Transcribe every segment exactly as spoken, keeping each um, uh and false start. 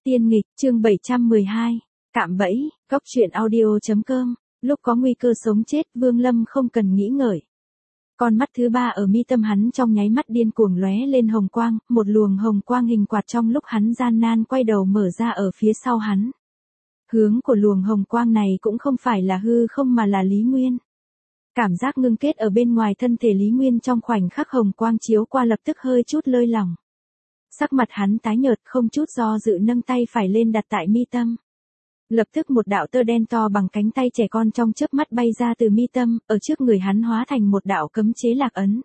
Tiên nghịch, chương bảy trăm mười hai, cạm bẫy, góc truyện audio.com, lúc có nguy cơ sống chết, Vương Lâm không cần nghĩ ngợi. Con mắt thứ ba ở mi tâm hắn trong nháy mắt điên cuồng lóe lên hồng quang, một luồng hồng quang hình quạt trong lúc hắn gian nan quay đầu mở ra ở phía sau hắn. Hướng của luồng hồng quang này cũng không phải là hư không mà là Lý Nguyên. Cảm giác ngưng kết ở bên ngoài thân thể Lý Nguyên trong khoảnh khắc hồng quang chiếu qua lập tức hơi chút lơi lỏng. Sắc mặt hắn tái nhợt không chút do dự nâng tay phải lên đặt tại mi tâm. Lập tức một đạo tơ đen to bằng cánh tay trẻ con trong chớp mắt bay ra từ mi tâm, ở trước người hắn hóa thành một đạo cấm chế lạc ấn.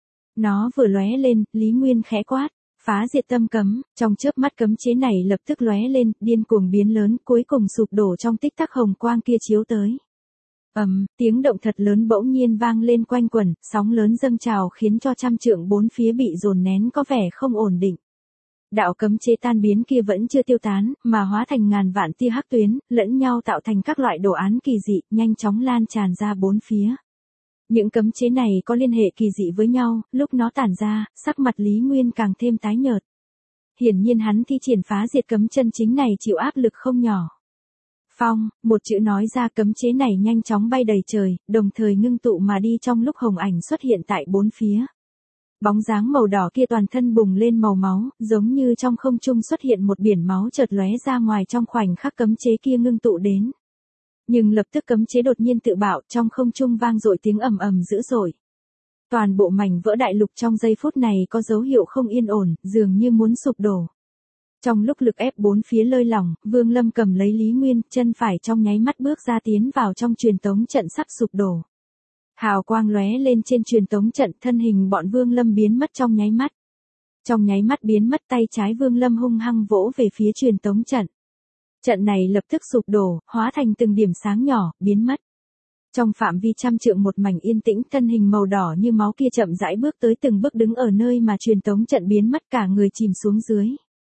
Nó vừa lóe lên, Lý Nguyên khẽ quát, phá diệt tâm cấm, trong chớp mắt cấm chế này lập tức lóe lên, điên cuồng biến lớn, cuối cùng sụp đổ trong tích tắc hồng quang kia chiếu tới. Ầm, um, tiếng động thật lớn bỗng nhiên vang lên quanh quẩn, sóng lớn dâng trào khiến cho trăm trượng bốn phía bị dồn nén có vẻ không ổn định. Đạo cấm chế tan biến kia vẫn chưa tiêu tán, mà hóa thành ngàn vạn tia hắc tuyến, lẫn nhau tạo thành các loại đồ án kỳ dị, nhanh chóng lan tràn ra bốn phía. Những cấm chế này có liên hệ kỳ dị với nhau, lúc nó tản ra, sắc mặt Lý Nguyên càng thêm tái nhợt. Hiển nhiên hắn thi triển phá diệt cấm chân chính này chịu áp lực không nhỏ. Phong, một chữ nói ra cấm chế này nhanh chóng bay đầy trời, đồng thời ngưng tụ mà đi trong lúc hồng ảnh xuất hiện tại bốn phía. Bóng dáng màu đỏ kia toàn thân bùng lên màu máu, giống như trong không trung xuất hiện một biển máu chợt lóe ra ngoài trong khoảnh khắc cấm chế kia ngưng tụ đến. Nhưng lập tức cấm chế đột nhiên tự bạo, trong không trung vang dội tiếng ầm ầm dữ dội. Toàn bộ mảnh vỡ đại lục trong giây phút này có dấu hiệu không yên ổn, dường như muốn sụp đổ. Trong lúc lực ép bốn phía lơi lỏng, Vương Lâm cầm lấy Lý Nguyên, chân phải trong nháy mắt bước ra tiến vào trong truyền tống trận sắp sụp đổ. Hào quang lóe lên trên truyền tống trận, thân hình bọn Vương Lâm biến mất trong nháy mắt. Trong nháy mắt biến mất, tay trái Vương Lâm hung hăng vỗ về phía truyền tống trận. Trận này lập tức sụp đổ, hóa thành từng điểm sáng nhỏ, biến mất. Trong phạm vi trăm trượng một mảnh yên tĩnh, thân hình màu đỏ như máu kia chậm rãi bước tới từng bước đứng ở nơi mà truyền tống trận biến mất, cả người chìm xuống dưới.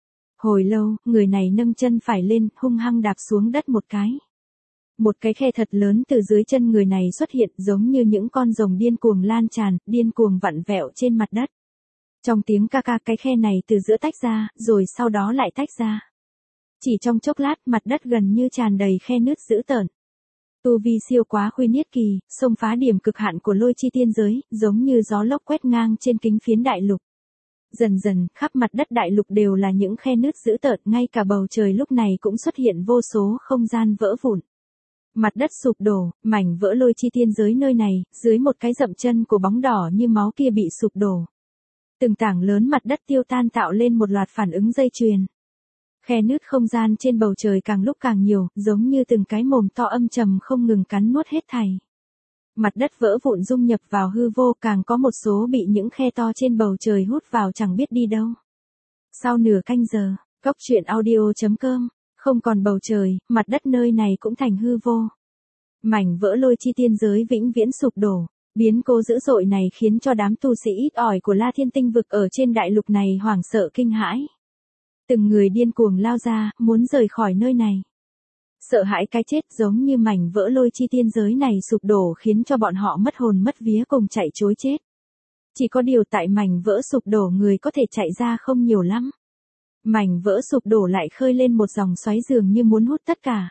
Hồi lâu, người này nâng chân phải lên, hung hăng đạp xuống đất một cái. Một cái khe thật lớn từ dưới chân người này xuất hiện, giống như những con rồng điên cuồng lan tràn, điên cuồng vặn vẹo trên mặt đất. Trong tiếng ca ca, cái khe này từ giữa tách ra, rồi sau đó lại tách ra. Chỉ trong chốc lát, mặt đất gần như tràn đầy khe nứt dữ tợn. Tu vi siêu quá Khuyên Niết kỳ, xông phá điểm cực hạn của Lôi Chi Tiên Giới, giống như gió lốc quét ngang trên kính phiến đại lục. Dần dần, khắp mặt đất đại lục đều là những khe nứt dữ tợn, ngay cả bầu trời lúc này cũng xuất hiện vô số không gian vỡ vụn. Mặt đất sụp đổ, mảnh vỡ Lôi Chi Tiên Giới nơi này, dưới một cái dậm chân của bóng đỏ như máu kia bị sụp đổ. Từng tảng lớn mặt đất tiêu tan tạo lên một loạt phản ứng dây chuyền. Khe nứt không gian trên bầu trời càng lúc càng nhiều, giống như từng cái mồm to âm trầm không ngừng cắn nuốt hết thảy. Mặt đất vỡ vụn dung nhập vào hư vô, càng có một số bị những khe to trên bầu trời hút vào chẳng biết đi đâu. Sau nửa canh giờ, góc truyện audio.com, không còn bầu trời, mặt đất nơi này cũng thành hư vô. Mảnh vỡ Lôi Chi Tiên Giới vĩnh viễn sụp đổ, biến cố dữ dội này khiến cho đám tu sĩ ít ỏi của La Thiên Tinh vực ở trên đại lục này hoảng sợ kinh hãi. Từng người điên cuồng lao ra, muốn rời khỏi nơi này. Sợ hãi cái chết, giống như mảnh vỡ Lôi Chi Tiên Giới này sụp đổ khiến cho bọn họ mất hồn mất vía cùng chạy trối chết. Chỉ có điều tại mảnh vỡ sụp đổ người có thể chạy ra không nhiều lắm. Mảnh vỡ sụp đổ lại khơi lên một dòng xoáy dường như muốn hút tất cả.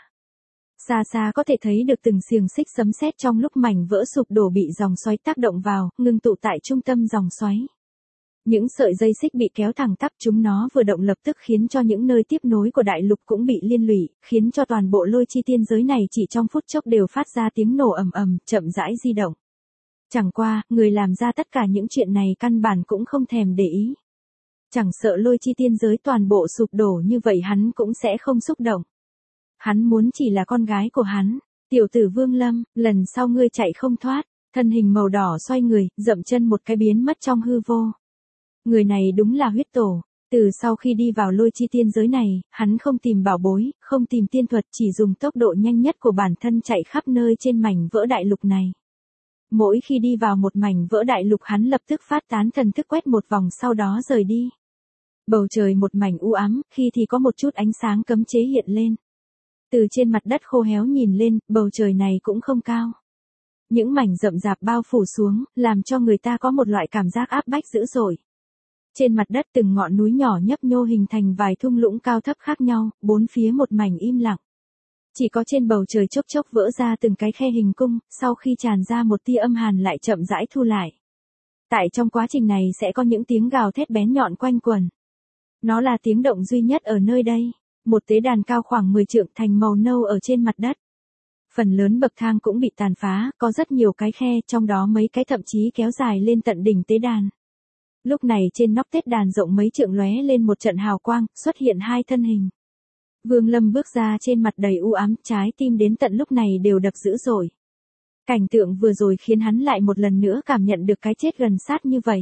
Xa xa có thể thấy được từng xiềng xích sấm sét trong lúc mảnh vỡ sụp đổ bị dòng xoáy tác động vào, ngưng tụ tại trung tâm dòng xoáy. Những sợi dây xích bị kéo thẳng tắp, chúng nó vừa động lập tức khiến cho những nơi tiếp nối của đại lục cũng bị liên lụy, khiến cho toàn bộ Lôi Chi Tiên Giới này chỉ trong phút chốc đều phát ra tiếng nổ ầm ầm, chậm rãi di động. Chẳng qua, người làm ra tất cả những chuyện này căn bản cũng không thèm để ý. Chẳng sợ Lôi Chi Tiên Giới toàn bộ sụp đổ như vậy hắn cũng sẽ không xúc động. Hắn muốn chỉ là con gái của hắn, tiểu tử Vương Lâm, lần sau ngươi chạy không thoát. Thân hình màu đỏ xoay người, dậm chân một cái biến mất trong hư vô. Người này đúng là huyết tổ. Từ sau khi đi vào Lôi Chi Tiên Giới này, hắn không tìm bảo bối, không tìm tiên thuật, chỉ dùng tốc độ nhanh nhất của bản thân chạy khắp nơi trên mảnh vỡ đại lục này. Mỗi khi đi vào một mảnh vỡ đại lục hắn lập tức phát tán thần thức quét một vòng sau đó rời đi. Bầu trời một mảnh u ám, khi thì có một chút ánh sáng cấm chế hiện lên. Từ trên mặt đất khô héo nhìn lên, bầu trời này cũng không cao. Những mảnh rậm rạp bao phủ xuống, làm cho người ta có một loại cảm giác áp bách dữ dội. Trên mặt đất từng ngọn núi nhỏ nhấp nhô hình thành vài thung lũng cao thấp khác nhau, bốn phía một mảnh im lặng. Chỉ có trên bầu trời chốc chốc vỡ ra từng cái khe hình cung, sau khi tràn ra một tia âm hàn lại chậm rãi thu lại. Tại trong quá trình này sẽ có những tiếng gào thét bén nhọn quanh quẩn. Nó là tiếng động duy nhất ở nơi đây. Một tế đàn cao khoảng mười trượng thành màu nâu ở trên mặt đất. Phần lớn bậc thang cũng bị tàn phá, có rất nhiều cái khe, trong đó mấy cái thậm chí kéo dài lên tận đỉnh tế đàn. Lúc này trên nóc tế đàn rộng mấy trượng lóe lên một trận hào quang, xuất hiện hai thân hình. Vương Lâm bước ra trên mặt đầy u ám, trái tim đến tận lúc này đều đập dữ dội. Cảnh tượng vừa rồi khiến hắn lại một lần nữa cảm nhận được cái chết gần sát như vậy.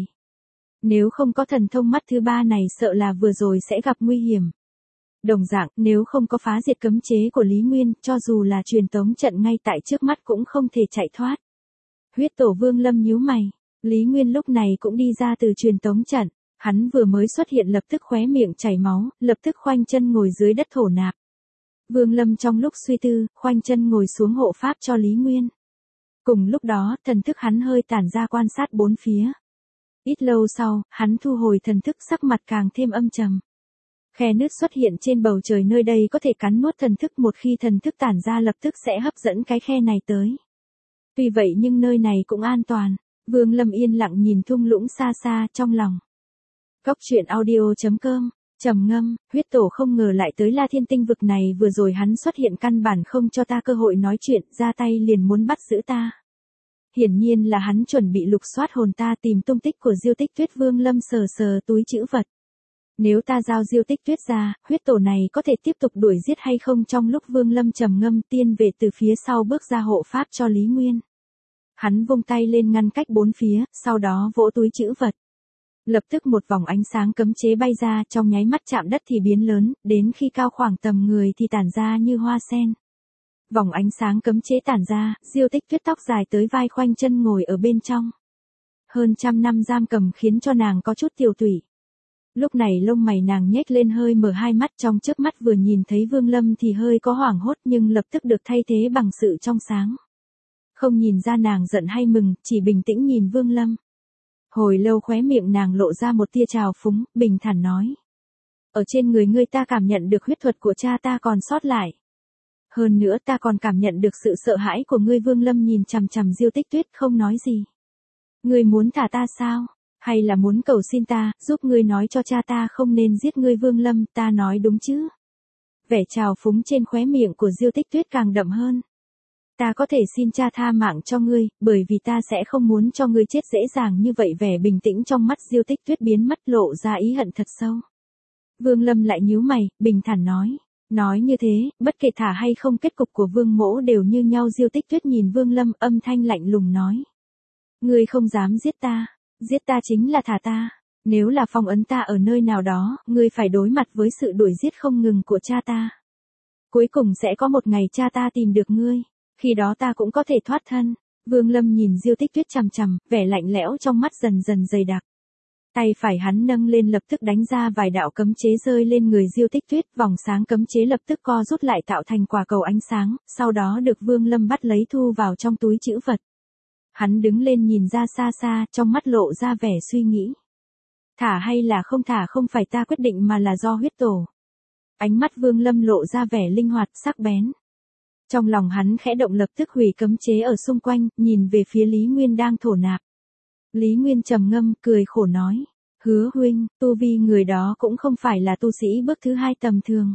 Nếu không có thần thông mắt thứ ba này sợ là vừa rồi sẽ gặp nguy hiểm. Đồng dạng, nếu không có phá diệt cấm chế của Lý Nguyên, cho dù là truyền tống trận ngay tại trước mắt cũng không thể chạy thoát. Huyết tổ Vương Lâm nhíu mày, Lý Nguyên lúc này cũng đi ra từ truyền tống trận, hắn vừa mới xuất hiện lập tức khóe miệng chảy máu, lập tức khoanh chân ngồi dưới đất thổ nạp. Vương Lâm trong lúc suy tư, khoanh chân ngồi xuống hộ pháp cho Lý Nguyên. Cùng lúc đó, thần thức hắn hơi tản ra quan sát bốn phía. Ít lâu sau, hắn thu hồi thần thức, sắc mặt càng thêm âm trầm. Khe nứt xuất hiện trên bầu trời nơi đây có thể cắn nuốt thần thức, một khi thần thức tản ra lập tức sẽ hấp dẫn cái khe này tới. Tuy vậy nhưng nơi này cũng an toàn. Vương Lâm yên lặng nhìn thung lũng xa xa trong lòng. Góc truyện audio chấm com, trầm ngâm, huyết tổ không ngờ lại tới La Thiên Tinh vực này, vừa rồi hắn xuất hiện căn bản không cho ta cơ hội nói chuyện, ra tay liền muốn bắt giữ ta. Hiển nhiên là hắn chuẩn bị lục soát hồn ta tìm tung tích của Diêu Tích Tuyết. Vương Lâm sờ sờ túi trữ vật. Nếu ta giao Diêu Tích Tuyết ra, huyết tổ này có thể tiếp tục đuổi giết hay không? Trong lúc Vương Lâm trầm ngâm, tiên vệ từ phía sau bước ra hộ pháp cho Lý Nguyên. Hắn vung tay lên ngăn cách bốn phía, sau đó vỗ túi trữ vật. Lập tức một vòng ánh sáng cấm chế bay ra, trong nháy mắt chạm đất thì biến lớn, đến khi cao khoảng tầm người thì tản ra như hoa sen. Vòng ánh sáng cấm chế tản ra, Diêu Tích Tuyết tóc dài tới vai khoanh chân ngồi ở bên trong. Hơn trăm năm giam cầm khiến cho nàng có chút tiều tụy. Lúc này lông mày nàng nhếch lên hơi mở hai mắt, trong chớp mắt vừa nhìn thấy Vương Lâm thì hơi có hoảng hốt nhưng lập tức được thay thế bằng sự trong sáng. Không nhìn ra nàng giận hay mừng, chỉ bình tĩnh nhìn Vương Lâm. Hồi lâu khóe miệng nàng lộ ra một tia trào phúng, bình thản nói. Ở trên người ngươi ta cảm nhận được huyết thuật của cha ta còn sót lại. Hơn nữa ta còn cảm nhận được sự sợ hãi của ngươi. Vương Lâm nhìn chằm chằm Diêu Tích Tuyết không nói gì. Ngươi muốn thả ta sao? Hay là muốn cầu xin ta, giúp ngươi nói cho cha ta không nên giết ngươi? Vương Lâm, ta nói đúng chứ? Vẻ trào phúng trên khóe miệng của Diêu Tích Tuyết càng đậm hơn. Ta có thể xin cha tha mạng cho ngươi, bởi vì ta sẽ không muốn cho ngươi chết dễ dàng như vậy. Vẻ bình tĩnh trong mắt Diêu Tích Tuyết biến mất, lộ ra ý hận thật sâu. Vương Lâm lại nhíu mày, bình thản nói. Nói như thế, bất kể thả hay không kết cục của Vương mỗ đều như nhau. Diêu Tích Tuyết nhìn Vương Lâm, âm thanh lạnh lùng nói. Ngươi không dám giết ta, giết ta chính là thả ta. Nếu là phong ấn ta ở nơi nào đó, ngươi phải đối mặt với sự đuổi giết không ngừng của cha ta. Cuối cùng sẽ có một ngày cha ta tìm được ngươi, khi đó ta cũng có thể thoát thân. Vương Lâm nhìn Diêu Tích Tuyết chằm chằm, vẻ lạnh lẽo trong mắt dần dần dày đặc. Tay phải hắn nâng lên lập tức đánh ra vài đạo cấm chế rơi lên người Diêu Tích Tuyết, vòng sáng cấm chế lập tức co rút lại tạo thành quả cầu ánh sáng, sau đó được Vương Lâm bắt lấy thu vào trong túi trữ vật. Hắn đứng lên nhìn ra xa xa, trong mắt lộ ra vẻ suy nghĩ. Thả hay là không thả không phải ta quyết định mà là do huyết tổ. Ánh mắt Vương Lâm lộ ra vẻ linh hoạt, sắc bén. Trong lòng hắn khẽ động lập tức hủy cấm chế ở xung quanh, nhìn về phía Lý Nguyên đang thổ nạp. Lý Nguyên trầm ngâm, cười khổ nói. Hứa huynh, tu vi người đó cũng không phải là tu sĩ bước thứ hai tầm thường.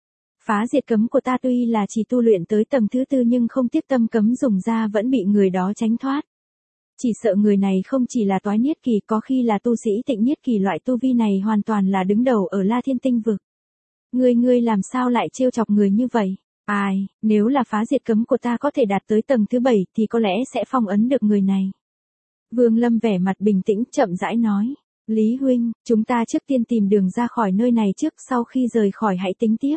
Phá diệt cấm của ta tuy là chỉ tu luyện tới tầng thứ tư nhưng không tiếp tâm cấm dùng ra vẫn bị người đó tránh thoát. Chỉ sợ người này không chỉ là toái niết kỳ, có khi là tu sĩ tịnh niết kỳ. Loại tu vi này hoàn toàn là đứng đầu ở La Thiên Tinh vực. Ngươi ngươi làm sao lại trêu chọc người như vậy? Ai, nếu là phá diệt cấm của ta có thể đạt tới tầng thứ bảy thì có lẽ sẽ phong ấn được người này. Vương Lâm vẻ mặt bình tĩnh chậm rãi nói. Lý huynh, chúng ta trước tiên tìm đường ra khỏi nơi này trước, sau khi rời khỏi hãy tính tiếp.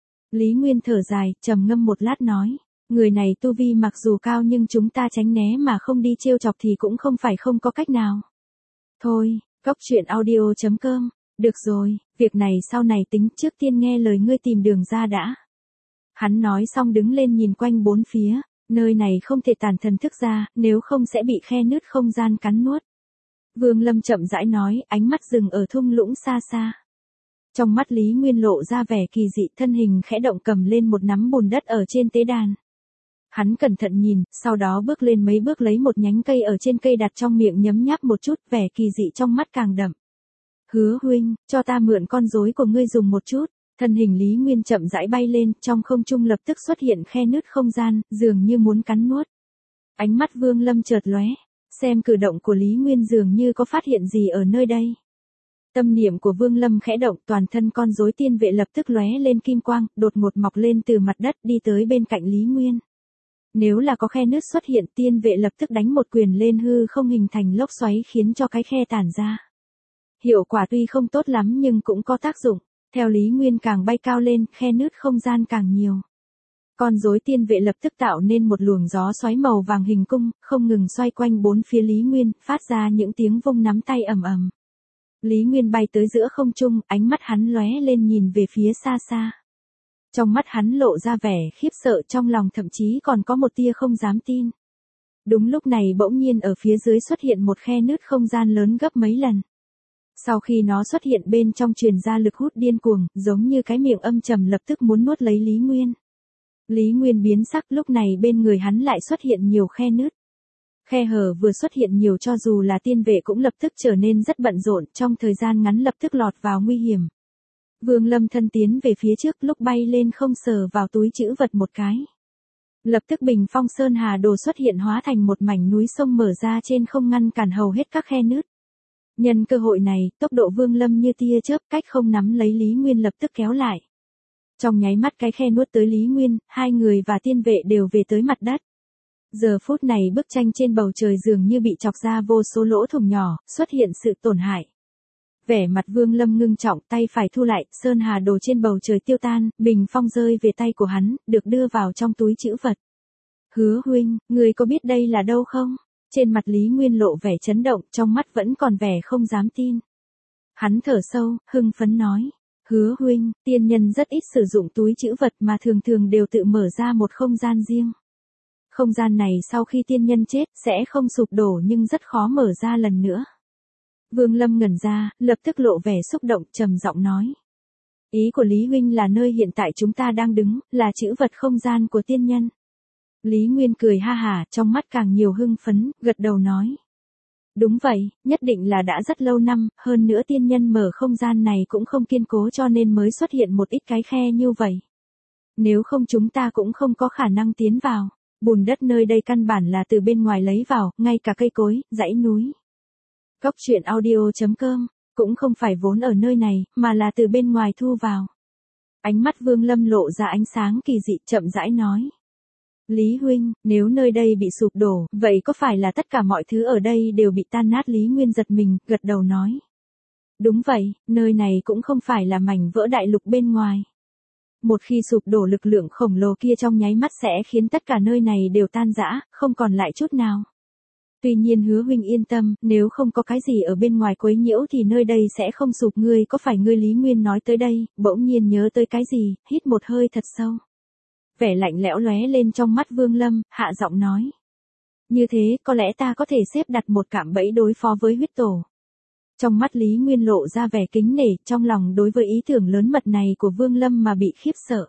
Lý Nguyên thở dài, trầm ngâm một lát nói. Người này tu vi mặc dù cao nhưng chúng ta tránh né mà không đi trêu chọc thì cũng không phải không có cách nào. Thôi, góc truyện audio chấm com, được rồi, việc này sau này tính, trước tiên nghe lời ngươi tìm đường ra đã. Hắn nói xong đứng lên nhìn quanh bốn phía, nơi này không thể tản thần thức ra, nếu không sẽ bị khe nứt không gian cắn nuốt. Vương Lâm chậm rãi nói, ánh mắt dừng ở thung lũng xa xa. Trong mắt Lý Nguyên lộ ra vẻ kỳ dị, thân hình khẽ động cầm lên một nắm bùn đất ở trên tế đàn. Hắn cẩn thận nhìn, sau đó bước lên mấy bước lấy một nhánh cây ở trên cây đặt trong miệng nhấm nháp một chút, vẻ kỳ dị trong mắt càng đậm. Hứa huynh, cho ta mượn con rối của ngươi dùng một chút. Thân hình Lý Nguyên chậm rãi bay lên, trong không trung lập tức xuất hiện khe nứt không gian, dường như muốn cắn nuốt. Ánh mắt Vương Lâm chợt lóe, xem cử động của Lý Nguyên dường như có phát hiện gì ở nơi đây. Tâm niệm của Vương Lâm khẽ động, toàn thân con rối tiên vệ lập tức lóe lên kim quang, đột ngột mọc lên từ mặt đất đi tới bên cạnh Lý Nguyên. Nếu là có khe nứt xuất hiện, tiên vệ lập tức đánh một quyền lên hư không hình thành lốc xoáy khiến cho cái khe tản ra. Hiệu quả tuy không tốt lắm nhưng cũng có tác dụng. Theo Lý Nguyên càng bay cao lên, khe nứt không gian càng nhiều. Con rối tiên vệ lập tức tạo nên một luồng gió xoáy màu vàng hình cung, không ngừng xoay quanh bốn phía Lý Nguyên, phát ra những tiếng vung nắm tay ầm ầm. Lý Nguyên bay tới giữa không trung, ánh mắt hắn lóe lên nhìn về phía xa xa. Trong mắt hắn lộ ra vẻ khiếp sợ, trong lòng thậm chí còn có một tia không dám tin. Đúng lúc này bỗng nhiên ở phía dưới xuất hiện một khe nứt không gian lớn gấp mấy lần. Sau khi nó xuất hiện bên trong truyền ra lực hút điên cuồng, giống như cái miệng âm trầm lập tức muốn nuốt lấy Lý Nguyên. Lý Nguyên biến sắc, lúc này bên người hắn lại xuất hiện nhiều khe nứt. Khe hở vừa xuất hiện nhiều, cho dù là tiên vệ cũng lập tức trở nên rất bận rộn, trong thời gian ngắn lập tức lọt vào nguy hiểm. Vương Lâm thân tiến về phía trước, lúc bay lên không sờ vào túi trữ vật một cái. Lập tức bình phong sơn hà đồ xuất hiện hóa thành một mảnh núi sông mở ra trên không ngăn cản hầu hết các khe nứt. Nhân cơ hội này, tốc độ Vương Lâm như tia chớp, cách không nắm lấy Lý Nguyên lập tức kéo lại. Trong nháy mắt cái khe nuốt tới Lý Nguyên, hai người và tiên vệ đều về tới mặt đất. Giờ phút này bức tranh trên bầu trời dường như bị chọc ra vô số lỗ thủng nhỏ, xuất hiện sự tổn hại. Vẻ mặt Vương Lâm ngưng trọng, tay phải thu lại, sơn hà đồ trên bầu trời tiêu tan, bình phong rơi về tay của hắn, được đưa vào trong túi trữ vật. Hứa huynh, người có biết đây là đâu không? Trên mặt Lý Nguyên lộ vẻ chấn động, trong mắt vẫn còn vẻ không dám tin. Hắn thở sâu, hưng phấn nói. Hứa huynh, tiên nhân rất ít sử dụng túi trữ vật mà thường thường đều tự mở ra một không gian riêng. Không gian này sau khi tiên nhân chết, sẽ không sụp đổ nhưng rất khó mở ra lần nữa. Vương Lâm ngẩn ra, lập tức lộ vẻ xúc động, trầm giọng nói. Ý của Lý huynh là nơi hiện tại chúng ta đang đứng, là trữ vật không gian của tiên nhân. Lý Nguyên cười ha hả, trong mắt càng nhiều hưng phấn, gật đầu nói. Đúng vậy, nhất định là đã rất lâu năm, hơn nữa tiên nhân mở không gian này cũng không kiên cố cho nên mới xuất hiện một ít cái khe như vậy. Nếu không chúng ta cũng không có khả năng tiến vào, bùn đất nơi đây căn bản là từ bên ngoài lấy vào, ngay cả cây cối, dãy núi. Cốc truyện audio chấm com, cũng không phải vốn ở nơi này, mà là từ bên ngoài thu vào. Ánh mắt Vương Lâm lộ ra ánh sáng kỳ dị, chậm rãi nói. Lý huynh, nếu nơi đây bị sụp đổ, vậy có phải là tất cả mọi thứ ở đây đều bị tan nát? Lý Nguyên giật mình, gật đầu nói. Đúng vậy, nơi này cũng không phải là mảnh vỡ đại lục bên ngoài. Một khi sụp đổ, lực lượng khổng lồ kia trong nháy mắt sẽ khiến tất cả nơi này đều tan rã, không còn lại chút nào. Tuy nhiên Hứa huynh yên tâm, nếu không có cái gì ở bên ngoài quấy nhiễu thì nơi đây sẽ không sụp. Ngươi có phải ngươi? Lý Nguyên nói tới đây, bỗng nhiên nhớ tới cái gì, hít một hơi thật sâu. Vẻ lạnh lẽo lóe lên trong mắt Vương Lâm, hạ giọng nói. Như thế, có lẽ ta có thể xếp đặt một cạm bẫy đối phó với huyết tổ. Trong mắt Lý Nguyên lộ ra vẻ kính nể, trong lòng đối với ý tưởng lớn mật này của Vương Lâm mà bị khiếp sợ.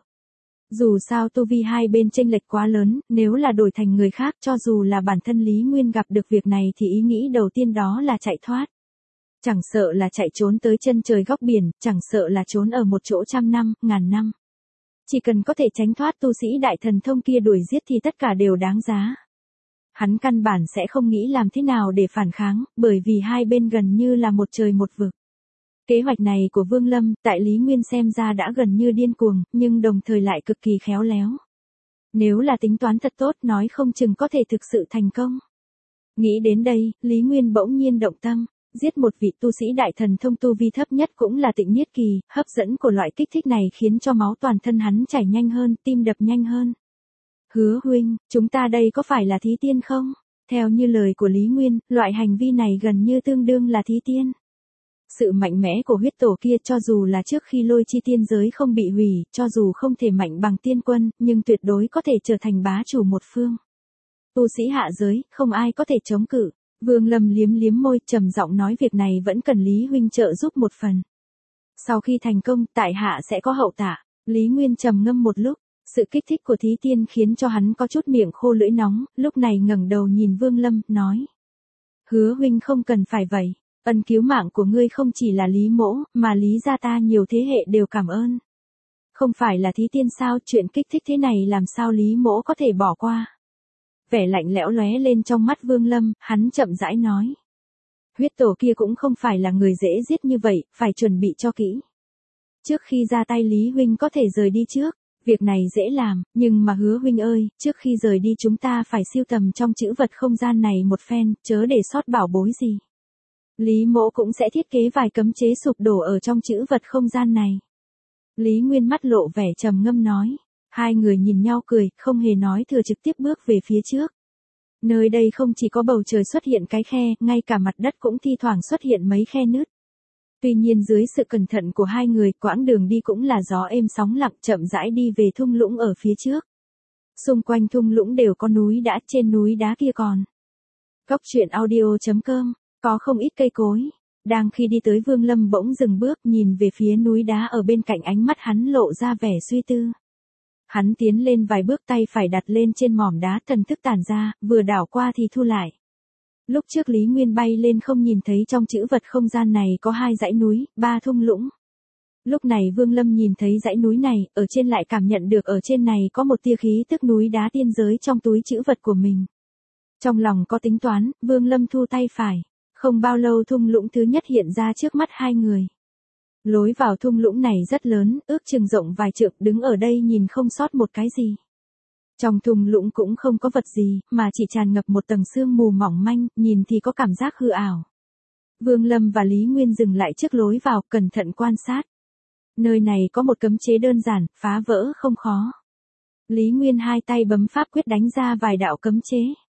Dù sao tu vi hai bên chênh lệch quá lớn, nếu là đổi thành người khác, cho dù là bản thân Lý Nguyên gặp được việc này thì ý nghĩ đầu tiên đó là chạy thoát. Chẳng sợ là chạy trốn tới chân trời góc biển, chẳng sợ là trốn ở một chỗ trăm năm, ngàn năm. Chỉ cần có thể tránh thoát tu sĩ đại thần thông kia đuổi giết thì tất cả đều đáng giá. Hắn căn bản sẽ không nghĩ làm thế nào để phản kháng, bởi vì hai bên gần như là một trời một vực. Kế hoạch này của Vương Lâm, tại Lý Nguyên xem ra đã gần như điên cuồng, nhưng đồng thời lại cực kỳ khéo léo. Nếu là tính toán thật tốt, nói không chừng có thể thực sự thành công. Nghĩ đến đây, Lý Nguyên bỗng nhiên động tâm. Giết một vị tu sĩ đại thần thông tu vi thấp nhất cũng là Tịnh Niết Kỳ, hấp dẫn của loại kích thích này khiến cho máu toàn thân hắn chảy nhanh hơn, tim đập nhanh hơn. Hứa huynh, chúng ta đây có phải là thí tiên không? Theo như lời của Lý Nguyên, loại hành vi này gần như tương đương là thí tiên. Sự mạnh mẽ của huyết tổ kia cho dù là trước khi lôi chi tiên giới không bị hủy, cho dù không thể mạnh bằng tiên quân, nhưng tuyệt đối có thể trở thành bá chủ một phương. Tu sĩ hạ giới, không ai có thể chống cự. Vương Lâm liếm liếm môi, trầm giọng nói việc này vẫn cần Lý huynh trợ giúp một phần. Sau khi thành công, tại hạ sẽ có hậu tạ. Lý Nguyên trầm ngâm một lúc, sự kích thích của Thí Tiên khiến cho hắn có chút miệng khô lưỡi nóng, lúc này ngẩng đầu nhìn Vương Lâm, nói. Hứa huynh không cần phải vậy, ân cứu mạng của ngươi không chỉ là Lý mỗ, mà Lý gia ta nhiều thế hệ đều cảm ơn. Không phải là Thí Tiên sao, chuyện kích thích thế này làm sao Lý mỗ có thể bỏ qua. Vẻ lạnh lẽo lóe lên trong mắt Vương Lâm, hắn chậm rãi nói. Huyết tổ kia cũng không phải là người dễ giết như vậy, phải chuẩn bị cho kỹ. Trước khi ra tay Lý huynh có thể rời đi trước, việc này dễ làm, nhưng mà Hứa huynh ơi, trước khi rời đi chúng ta phải siêu tầm trong chữ vật không gian này một phen, chớ để sót bảo bối gì. Lý mỗ cũng sẽ thiết kế vài cấm chế sụp đổ ở trong chữ vật không gian này. Lý Nguyên mắt lộ vẻ trầm ngâm nói. Hai người nhìn nhau cười, không hề nói thừa trực tiếp bước về phía trước. Nơi đây không chỉ có bầu trời xuất hiện cái khe, ngay cả mặt đất cũng thi thoảng xuất hiện mấy khe nứt. Tuy nhiên dưới sự cẩn thận của hai người, quãng đường đi cũng là gió êm sóng lặng, chậm rãi đi về thung lũng ở phía trước. Xung quanh thung lũng đều có núi đá, trên núi đá kia còn. Cốc truyện audio chấm com, có không ít cây cối. Đang khi đi tới Vương Lâm bỗng dừng bước, nhìn về phía núi đá ở bên cạnh, ánh mắt hắn lộ ra vẻ suy tư. Hắn tiến lên vài bước, tay phải đặt lên trên mỏm đá, thần thức tản ra, vừa đảo qua thì thu lại. Lúc trước Lý Nguyên bay lên không nhìn thấy trong chữ vật không gian này có hai dãy núi, ba thung lũng. Lúc này Vương Lâm nhìn thấy dãy núi này, ở trên lại cảm nhận được ở trên này có một tia khí tức núi đá tiên giới trong túi chữ vật của mình. Trong lòng có tính toán, Vương Lâm thu tay phải. Không bao lâu thung lũng thứ nhất hiện ra trước mắt hai người. Lối vào thung lũng này rất lớn, ước chừng rộng vài trượng, đứng ở đây nhìn không sót một cái gì. Trong thung lũng cũng không có vật gì, mà chỉ tràn ngập một tầng sương mù mỏng manh, nhìn thì có cảm giác hư ảo. Vương Lâm và Lý Nguyên dừng lại trước lối vào, cẩn thận quan sát. Nơi này có một cấm chế đơn giản, phá vỡ không khó. Lý Nguyên hai tay bấm pháp quyết đánh ra vài đạo cấm chế.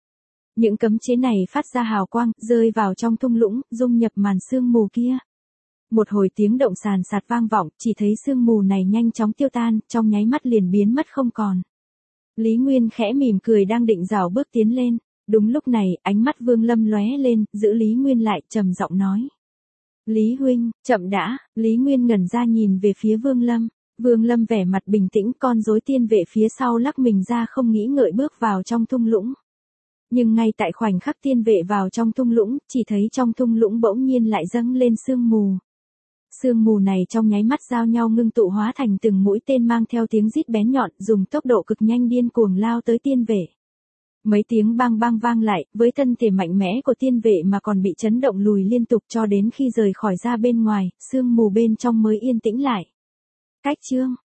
Những cấm chế này phát ra hào quang, rơi vào trong thung lũng, dung nhập màn sương mù kia. Một hồi tiếng động sàn sạt vang vọng, chỉ thấy sương mù này nhanh chóng tiêu tan, trong nháy mắt liền biến mất không còn. Lý Nguyên khẽ mỉm cười đang định rảo bước tiến lên. Đúng lúc này, ánh mắt Vương Lâm lóe lên, giữ Lý Nguyên lại, trầm giọng nói. Lý huynh, chậm đã. Lý Nguyên ngẩn ra nhìn về phía Vương Lâm. Vương Lâm vẻ mặt bình tĩnh, con rối tiên vệ phía sau lắc mình ra không nghĩ ngợi bước vào trong thung lũng. Nhưng ngay tại khoảnh khắc tiên vệ vào trong thung lũng, chỉ thấy trong thung lũng bỗng nhiên lại dâng lên sương mù. Sương mù này trong nháy mắt giao nhau ngưng tụ hóa thành từng mũi tên mang theo tiếng rít bén nhọn, dùng tốc độ cực nhanh điên cuồng lao tới tiên vệ. Mấy tiếng bang bang vang lại, với thân thể mạnh mẽ của tiên vệ mà còn bị chấn động lùi liên tục cho đến khi rời khỏi ra bên ngoài, sương mù bên trong mới yên tĩnh lại. Cách chương